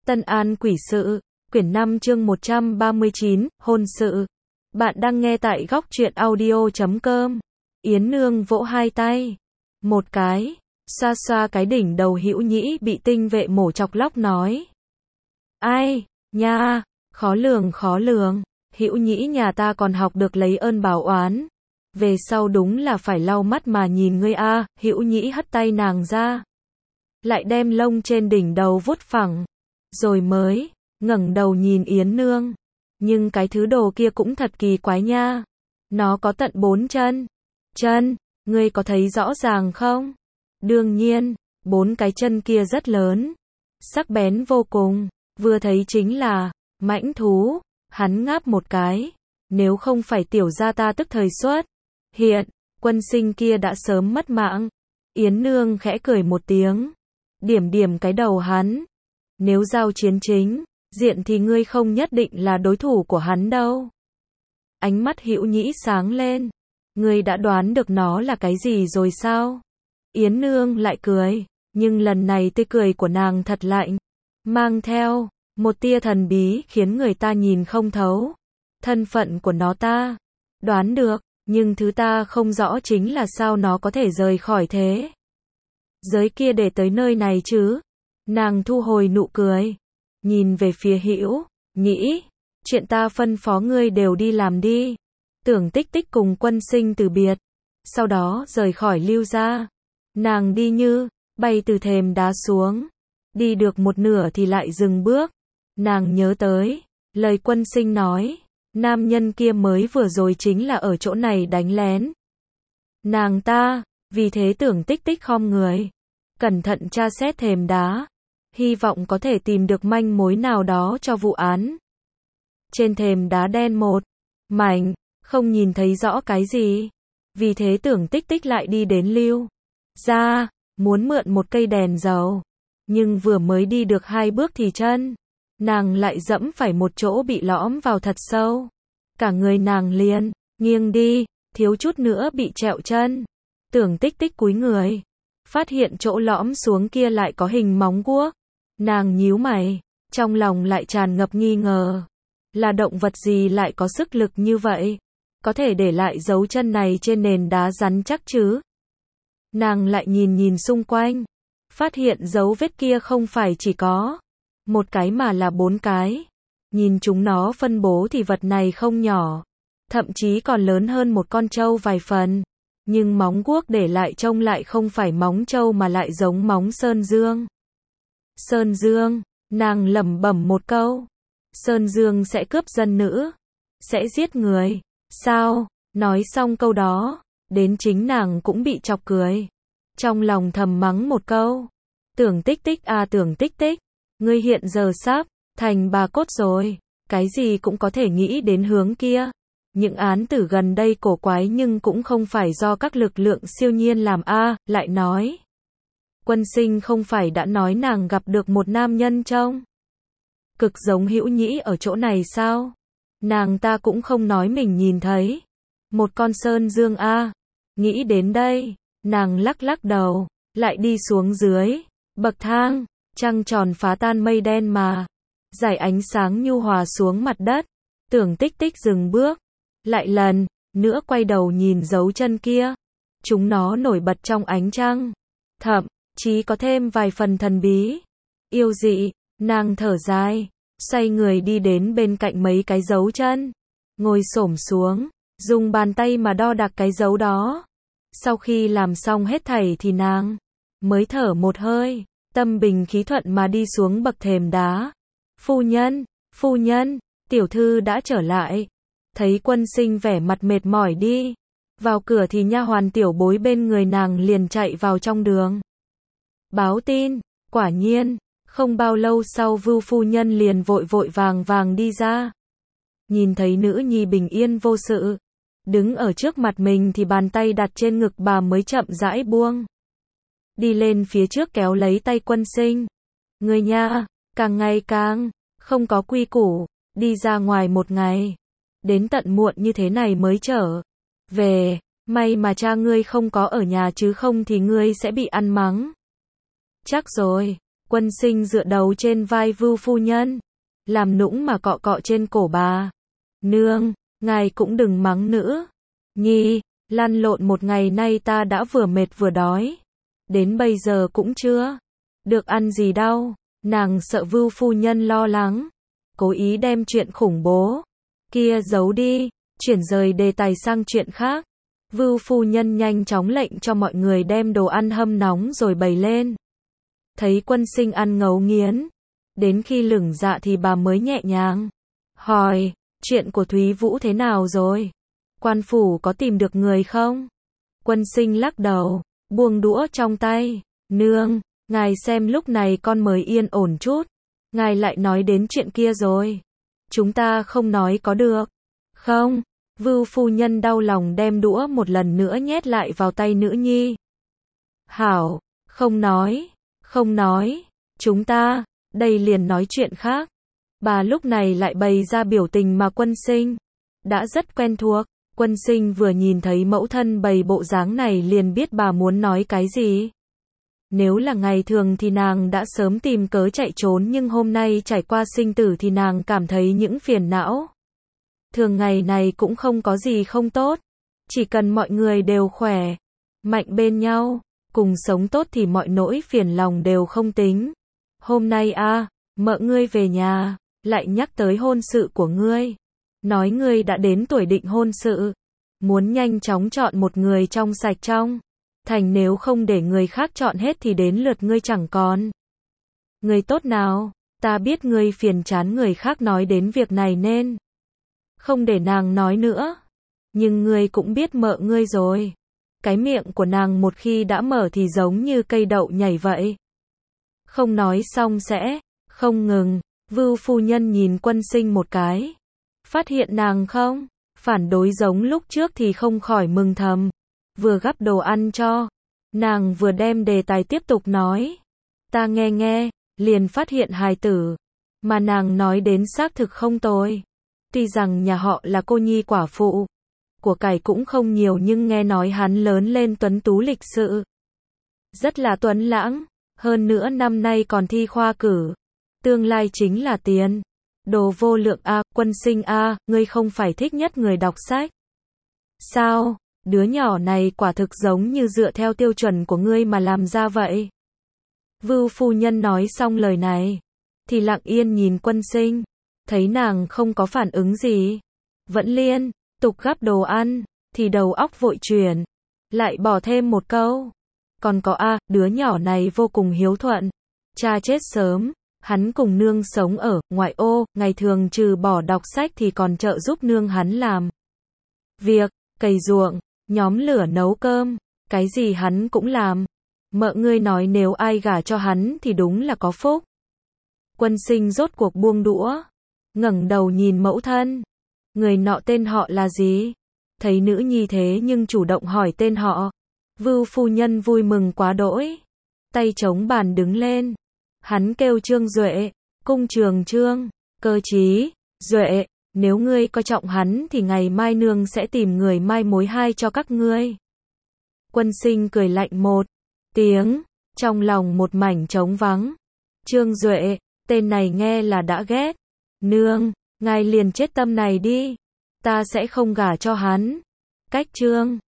Tân An Quỷ Sự, quyển 5 chương 139, hôn sự. Bạn đang nghe tại góc truyện audio.com. Yến Nương vỗ hai tay. Một cái, xoa xoa cái đỉnh đầu Hữu Nhĩ bị tinh vệ mổ chọc lóc nói. Ai, nha, khó lường, Hữu Nhĩ nhà ta còn học được lấy ơn báo oán. Về sau đúng là phải lau mắt mà nhìn ngươi a. Hữu Nhĩ hất tay nàng ra. Lại đem lông trên đỉnh đầu vuốt phẳng. Rồi mới ngẩng đầu nhìn Yến Nương. Nhưng cái thứ đồ kia cũng thật kỳ quái nha. Nó có tận 4 chân. Chân, ngươi có thấy rõ ràng không? Đương nhiên, 4 cái chân kia rất lớn. Sắc bén vô cùng. Vừa thấy chính là mãnh thú. Hắn ngáp một cái. Nếu không phải tiểu gia ta tức thời xuất hiện, quân sinh kia đã sớm mất mạng. Yến Nương khẽ cười một tiếng. Điểm cái đầu hắn. Nếu giao chiến chính diện thì ngươi không nhất định là đối thủ của hắn đâu. Ánh mắt Hữu Nhĩ sáng lên. Ngươi đã đoán được nó là cái gì rồi sao? Yến Nương lại cười, nhưng lần này tươi cười của nàng thật lạnh, mang theo một tia thần bí khiến người ta nhìn không thấu. Thân phận của nó ta đoán được, nhưng thứ ta không rõ chính là sao nó có thể rời khỏi thế giới kia để tới nơi này chứ. Nàng thu hồi nụ cười, nhìn về phía Hữu Nhĩ, chuyện ta phân phó ngươi đều đi làm đi. Tưởng Tích Tích cùng quân sinh từ biệt, sau đó rời khỏi Lưu gia. Nàng đi như bay từ thềm đá xuống, đi được một nửa thì lại dừng bước. Nàng nhớ tới lời quân sinh nói, nam nhân kia mới vừa rồi chính là ở chỗ này đánh lén nàng ta. Vì thế Tưởng Tích Tích khom người, cẩn thận tra xét thềm đá, hy vọng có thể tìm được manh mối nào đó cho vụ án. Trên thềm đá đen một mảnh, không nhìn thấy rõ cái gì. Vì thế Tưởng Tích Tích lại đi đến Lưu gia, muốn mượn một cây đèn dầu. Nhưng vừa mới đi được 2 bước thì chân nàng lại dẫm phải một chỗ bị lõm vào thật sâu. Cả người nàng liền nghiêng đi, thiếu chút nữa bị trẹo chân. Tưởng Tích Tích cúi người, phát hiện chỗ lõm xuống kia lại có hình móng guốc. Nàng nhíu mày, trong lòng lại tràn ngập nghi ngờ. Là động vật gì lại có sức lực như vậy? Có thể để lại dấu chân này trên nền đá rắn chắc chứ? Nàng lại nhìn xung quanh, phát hiện dấu vết kia không phải chỉ có một cái mà là 4 cái. Nhìn chúng nó phân bố thì vật này không nhỏ, thậm chí còn lớn hơn một con trâu vài phần. Nhưng móng guốc để lại trông lại không phải móng trâu mà lại giống móng Sơn Dương. Sơn Dương, nàng lẩm bẩm một câu. Sơn Dương sẽ cướp dân nữ, sẽ giết người. Sao? Nói xong câu đó, đến chính nàng cũng bị chọc cười. Trong lòng thầm mắng một câu. Tưởng Tích Tích à, Tưởng Tích Tích, ngươi hiện giờ sắp thành bà cốt rồi, cái gì cũng có thể nghĩ đến hướng kia. Những án tử gần đây cổ quái nhưng cũng không phải do các lực lượng siêu nhiên làm a. Lại nói, quân sinh không phải đã nói nàng gặp được một nam nhân trông cực giống Hữu Nhĩ ở chỗ này sao? Nàng ta cũng không nói mình nhìn thấy một con Sơn Dương a. Nghĩ đến đây, nàng lắc đầu, lại đi xuống dưới bậc thang. Trăng tròn phá tan mây đen mà rải ánh sáng nhu hòa xuống mặt đất. Tưởng Tích Tích dừng bước, lại lần nữa quay đầu nhìn dấu chân kia. Chúng nó nổi bật trong ánh trăng, thậm chí có thêm vài phần thần bí, yêu dị. Nàng thở dài, xoay người đi đến bên cạnh mấy cái dấu chân, ngồi xổm xuống, dùng bàn tay mà đo đạc cái dấu đó. Sau khi làm xong hết thảy thì nàng mới thở một hơi, tâm bình khí thuận mà đi xuống bậc thềm đá. Phu nhân, tiểu thư đã trở lại. Thấy quân sinh vẻ mặt mệt mỏi đi vào cửa thì nha hoàn tiểu bối bên người nàng liền chạy vào trong đường báo tin. Quả nhiên, không bao lâu sau Vưu phu nhân liền vội vàng đi ra. Nhìn thấy nữ nhi bình yên vô sự đứng ở trước mặt mình thì bàn tay đặt trên ngực bà mới chậm rãi buông. Đi lên phía trước kéo lấy tay quân sinh. Người nha, càng ngày càng không có quy củ, đi ra ngoài một ngày, đến tận muộn như thế này mới trở về. May mà cha ngươi không có ở nhà chứ không thì ngươi sẽ bị ăn mắng. Chắc rồi, Quân Sinh dựa đầu trên vai Vưu phu nhân, làm nũng mà cọ cọ trên cổ bà. Nương, ngài cũng đừng mắng nữa. Nhi, lăn lộn một ngày nay ta đã vừa mệt vừa đói. Đến bây giờ cũng chưa được ăn gì đâu. Nàng sợ Vưu phu nhân lo lắng, cố ý đem chuyện khủng bố kia giấu đi, chuyển rời đề tài sang chuyện khác. Vưu phu nhân nhanh chóng lệnh cho mọi người đem đồ ăn hâm nóng rồi bày lên. Thấy Quân Sinh ăn ngấu nghiến, đến khi lửng dạ thì bà mới nhẹ nhàng hỏi, chuyện của Thúy Vũ thế nào rồi? Quan phủ có tìm được người không? Quân Sinh lắc đầu, buông đũa trong tay. Nương, ngài xem lúc này con mới yên ổn chút, ngài lại nói đến chuyện kia rồi. Chúng ta không nói có được không? Vưu phu nhân đau lòng đem đũa một lần nữa nhét lại vào tay nữ nhi. Hảo, không nói, chúng ta, đây liền nói chuyện khác. Bà lúc này lại bày ra biểu tình mà Quân Sinh đã rất quen thuộc. Quân Sinh vừa nhìn thấy mẫu thân bày bộ dáng này liền biết bà muốn nói cái gì. Nếu là ngày thường thì nàng đã sớm tìm cớ chạy trốn, nhưng hôm nay trải qua sinh tử thì nàng cảm thấy những phiền não thường ngày này cũng không có gì không tốt. Chỉ cần mọi người đều khỏe, mạnh bên nhau, cùng sống tốt thì mọi nỗi phiền lòng đều không tính. Hôm nay mợ ngươi về nhà, lại nhắc tới hôn sự của ngươi. Nói ngươi đã đến tuổi định hôn sự, muốn nhanh chóng chọn một người trong sạch trong thành, nếu không để người khác chọn hết thì đến lượt ngươi chẳng còn người tốt nào. Ta biết ngươi phiền chán người khác nói đến việc này nên không để nàng nói nữa. Nhưng ngươi cũng biết mợ ngươi rồi. Cái miệng của nàng một khi đã mở thì giống như cây đậu nhảy vậy. Không nói xong sẽ không ngừng. Vưu phu nhân nhìn Quân Sinh một cái, phát hiện nàng không phản đối giống lúc trước thì không khỏi mừng thầm. Vừa gắp đồ ăn cho nàng vừa đem đề tài tiếp tục nói. Ta nghe, liền phát hiện hài tử mà nàng nói đến xác thực không tồi. Tuy rằng nhà họ là cô nhi quả phụ, của cải cũng không nhiều, nhưng nghe nói hắn lớn lên tuấn tú lịch sự, rất là tuấn lãng, hơn nữa năm nay còn thi khoa cử, tương lai chính là tiền đồ vô lượng. Quân Sinh ngươi không phải thích nhất người đọc sách sao? Đứa nhỏ này quả thực giống như dựa theo tiêu chuẩn của ngươi mà làm ra vậy. Vưu phu nhân nói xong lời này thì lặng yên nhìn Quân Sinh, thấy nàng không có phản ứng gì, vẫn liên tục gắp đồ ăn, thì đầu óc vội chuyển, lại bỏ thêm một câu. Còn có đứa nhỏ này vô cùng hiếu thuận. Cha chết sớm, hắn cùng nương sống ở ngoại ô, ngày thường trừ bỏ đọc sách thì còn trợ giúp nương hắn làm việc, cày ruộng, nhóm lửa nấu cơm, cái gì hắn cũng làm. Mợ ngươi nói nếu ai gả cho hắn thì đúng là có phúc. Quân Sinh rốt cuộc buông đũa, ngẩng đầu nhìn mẫu thân. Người nọ tên họ là gì? Thấy nữ nhi thế nhưng chủ động hỏi tên họ, Vưu phu nhân vui mừng quá đỗi, tay chống bàn đứng lên. Hắn kêu Trương Duệ, cung trường Trương, cơ chí, Duệ, nếu ngươi coi trọng hắn thì ngày mai nương sẽ tìm người mai mối hai cho các ngươi. Quân Sinh cười lạnh một tiếng, trong lòng một mảnh trống vắng. Trương Duệ, tên này nghe là đã ghét. Nương, ngài liền chết tâm này đi, ta sẽ không gả cho hắn. Cách Trương